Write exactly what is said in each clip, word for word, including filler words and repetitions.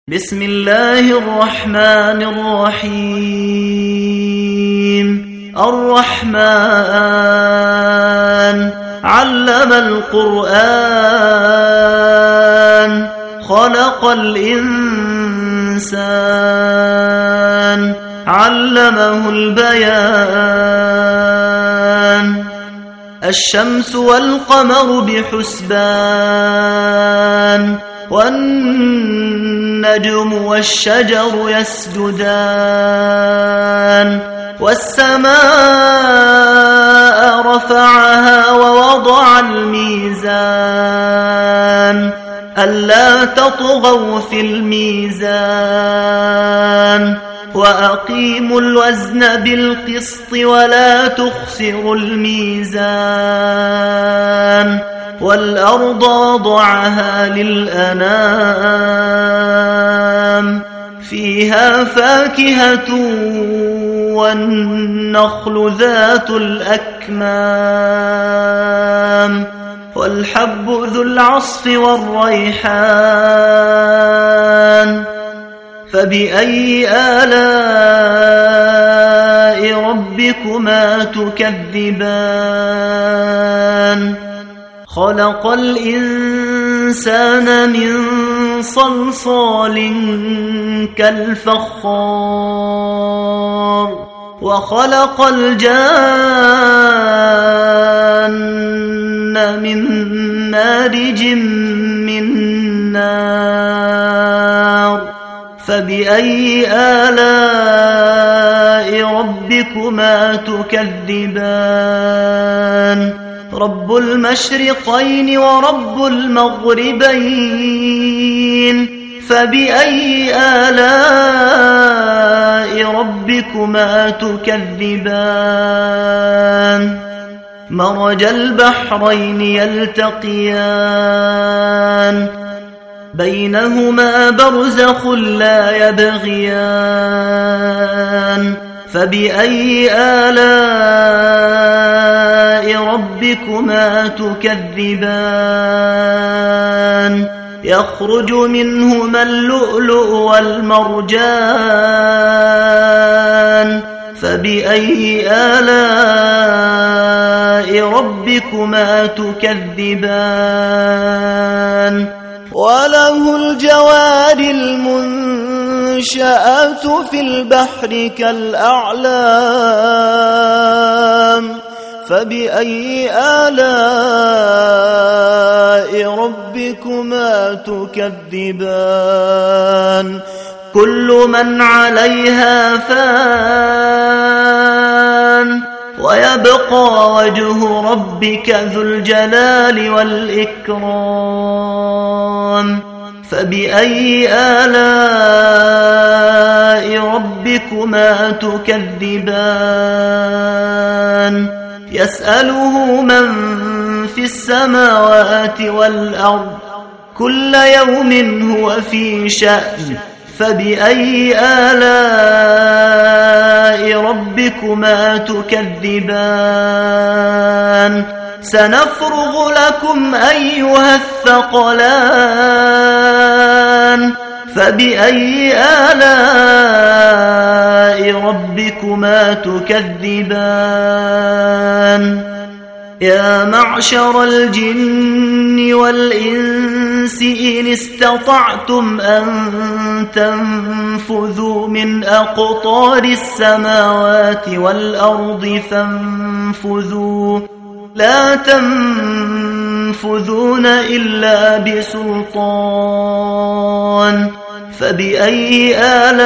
بسم الله الرحمن الرحيم الرحمن علم القرآن خلق الإنسان علمه البيان الشمس والقمر بحسبان والنجم والشجر يسجدان والسماء رفعها ووضع الميزان ألا تطغوا في الميزان وأقيموا الوزن بالقسط ولا تخسروا الميزان والأرض وضعها للأنام فيها فاكهة والنخل ذات الأكمام والحب ذو العصف والريحان فبأي آلاء ربكما تكذبان خلق الإنسان من صلصال كالفخار وخلق الجان من مارج من نار فبأي آلاء ربكما تكذبان رب المشرقين ورب المغربين فبأي آلاء ربكما تكذبان مرج البحرين يلتقيان بينهما برزخ لا يبغيان فبأي آلاء ربكما تكذبان يخرج منهما اللؤلؤ والمرجان فبأي آلاء ربكما تكذبان وله الجوار المنشآت في البحر كالأعلام فبأي آلاء ربكما تكذبان كل من عليها فان ويبقى وجه ربك ذو الجلال والإكرام فبأي آلاء ربكما تكذبان يسأله من في السماوات والأرض كل يوم هو في شأن فبأي آلاء ربكما تكذبان سنفرغ لكم أيها الثقلان فبأي آلاء ربكما تكذبان يا معشر الجن والإنس إن استطعتم أن تنفذوا من أقطار السماوات والأرض فانفذوا لا تنفذون إلا بسلطان فبأي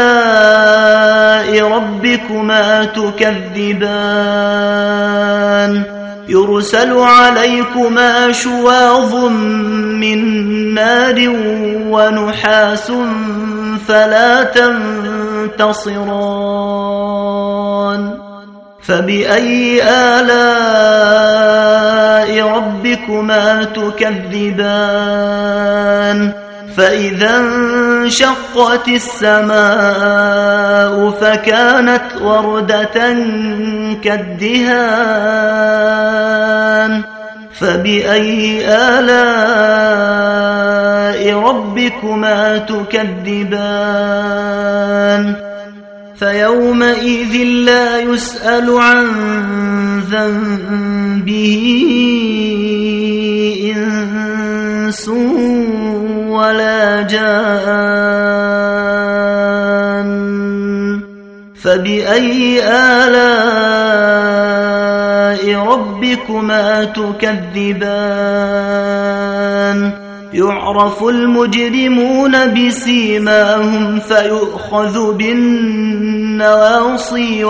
آلاء ربكما تكذبان يرسل عليكما شواظ من نار ونحاس فلا تنتصران فبأي آلاء ربكما تكذبان فإذا انشقت السماء فكانت وردة كالدهان فبأي آلاء ربكما تكذبان فيومئذ لا يسأل عن ذنبه إنس ولا جان فبأي آلاء ربكما تكذبان يعرف المجرمون بسيماهم فيؤخذ بالنواصي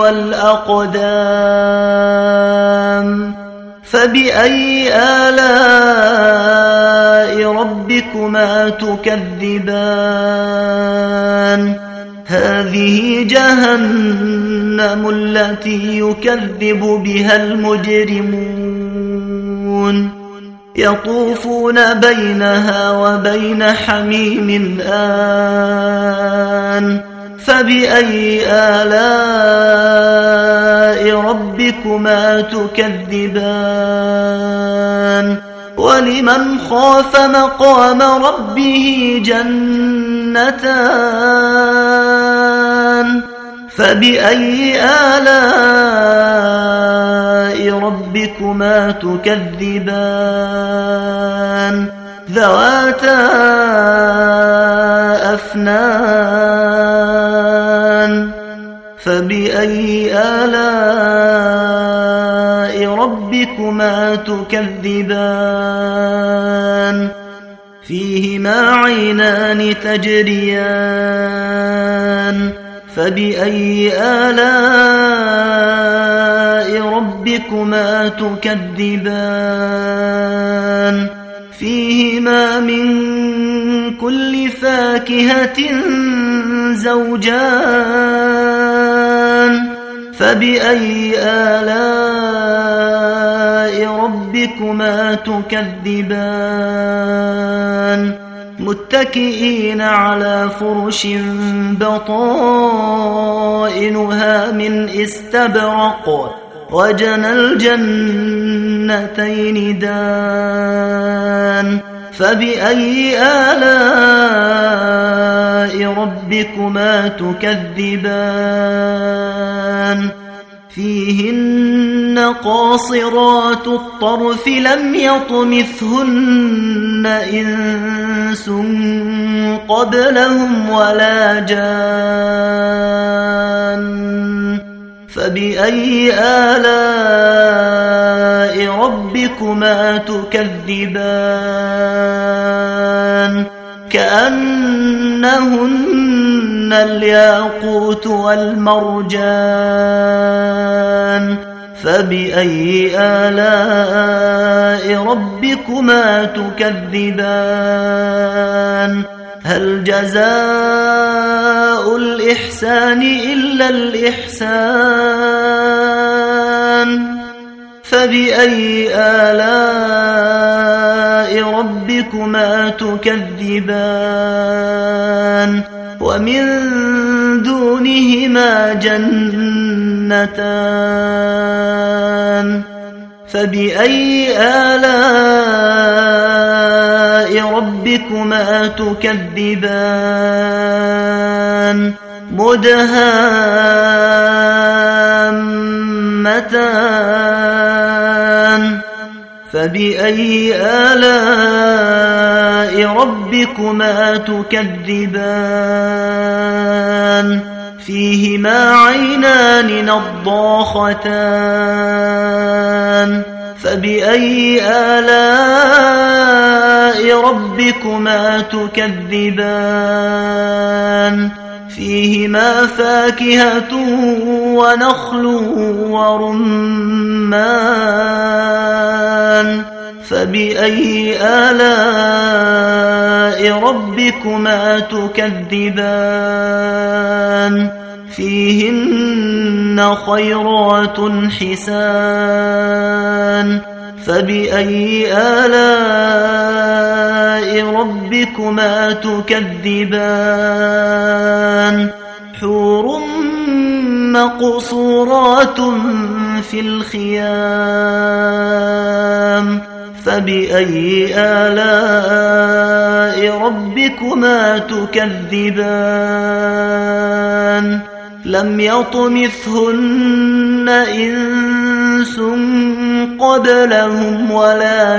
والأقدام فبأي آلاء ربكما تكذبان هذه جهنم التي يكذب بها المجرمون يطوفون بينها وبين حميم آن فبأي آلاء ربكما تكذبان ولمن خاف مقام ربه جنتان فبأي آلاء ربكما تكذبان ذواتا أفنان فبأي آلاء ربكما تكذبان فيهما عينان تجريان فبأي آلاء ربكما تكذبان فيهما من كل فاكهة زوجان فبأي آلاء ربكما تكذبان متكئين على فرش بطائنها من استبرق وجنى الجنتين دان فبأي آلاء ربكما تكذبان فيهن قاصرات الطرف لم يطمثهن إنس قبلهم ولا جان فبأي آلاء ربكما تكذبان كأنهن الياقوت والمرجان فبأي آلاء ربكما تكذبان هل جزاء الإحسان إلا الإحسان فبأي آلاء ربكما تكذبان ومن دونهما جنتان فبأي آلاء ربكما تكذبان مدهامتان فبأي آلاء ربكما تكذبان فيهما عينان نضاختان فبأي آلاء ربكما تكذبان فيهما فاكهة ونخل ورمان فبأي آلاء ربكما تكذبان فيهن خيرات حسان فبأي آلاء ربكما تكذبان حور مقصورات في الخيام فبأي آلاء ربكما تكذبان لم يطمثهن إنس قبلهم ولا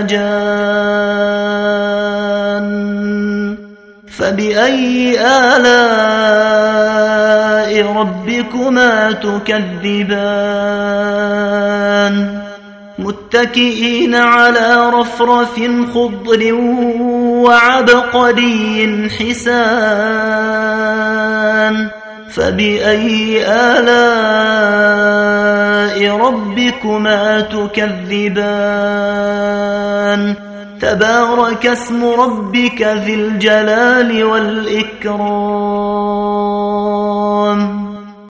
جان فبأي آلاء ربكما تكذبان متكئين على رفرف خضر وعبقري حسان فبأي آلاء ربكما تكذبان تبارك اسم ربك ذي الجلال والإكرام